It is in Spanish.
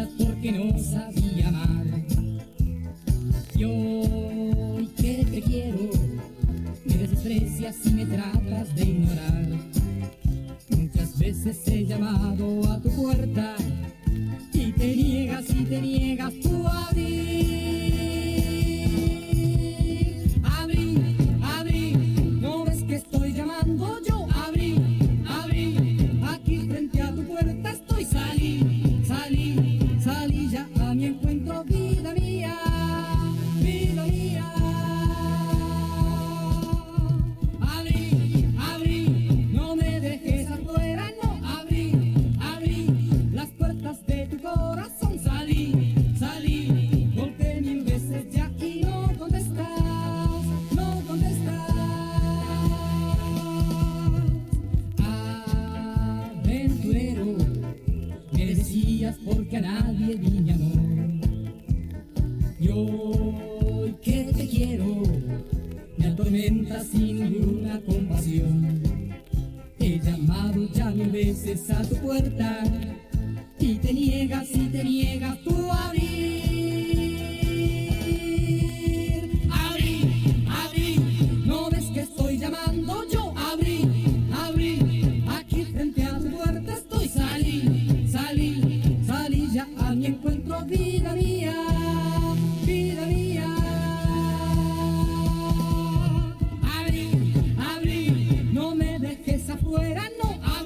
decías porque no sabía amar. Y hoy que te quiero, me desprecias y me tratas de ignorar. Muchas veces he llamado a tu puerta y te niegas tú a abrir. Abrí, abrí, ¿no ves que estoy llamando yo? Abrí, abrí, aquí frente a tu puerta estoy. Salí, salí, salí ya a mi encuentro, vida mía, vida mía. Abrí, abrí, no me dejes afuera, no. Abrí, abrí las puertas de tu corazón. Salí, salí, golpeé 1000 veces ya y no contestas, no contestas. Aventurero, me decías porque a nadie di mi amor. Y hoy que te quiero, me atormentas sin ninguna compasión. He llamado ya 1000 veces a tu puerta y te niegas tú a abrir. Abrí, abrí, ¿no ves que estoy llamando yo? Abrí, abrí, aquí frente a tu puerta estoy. Salí, salí, salí ya a mi encuentro, vida mía, vida mía. Abrí, abrí, no me dejes afuera, no.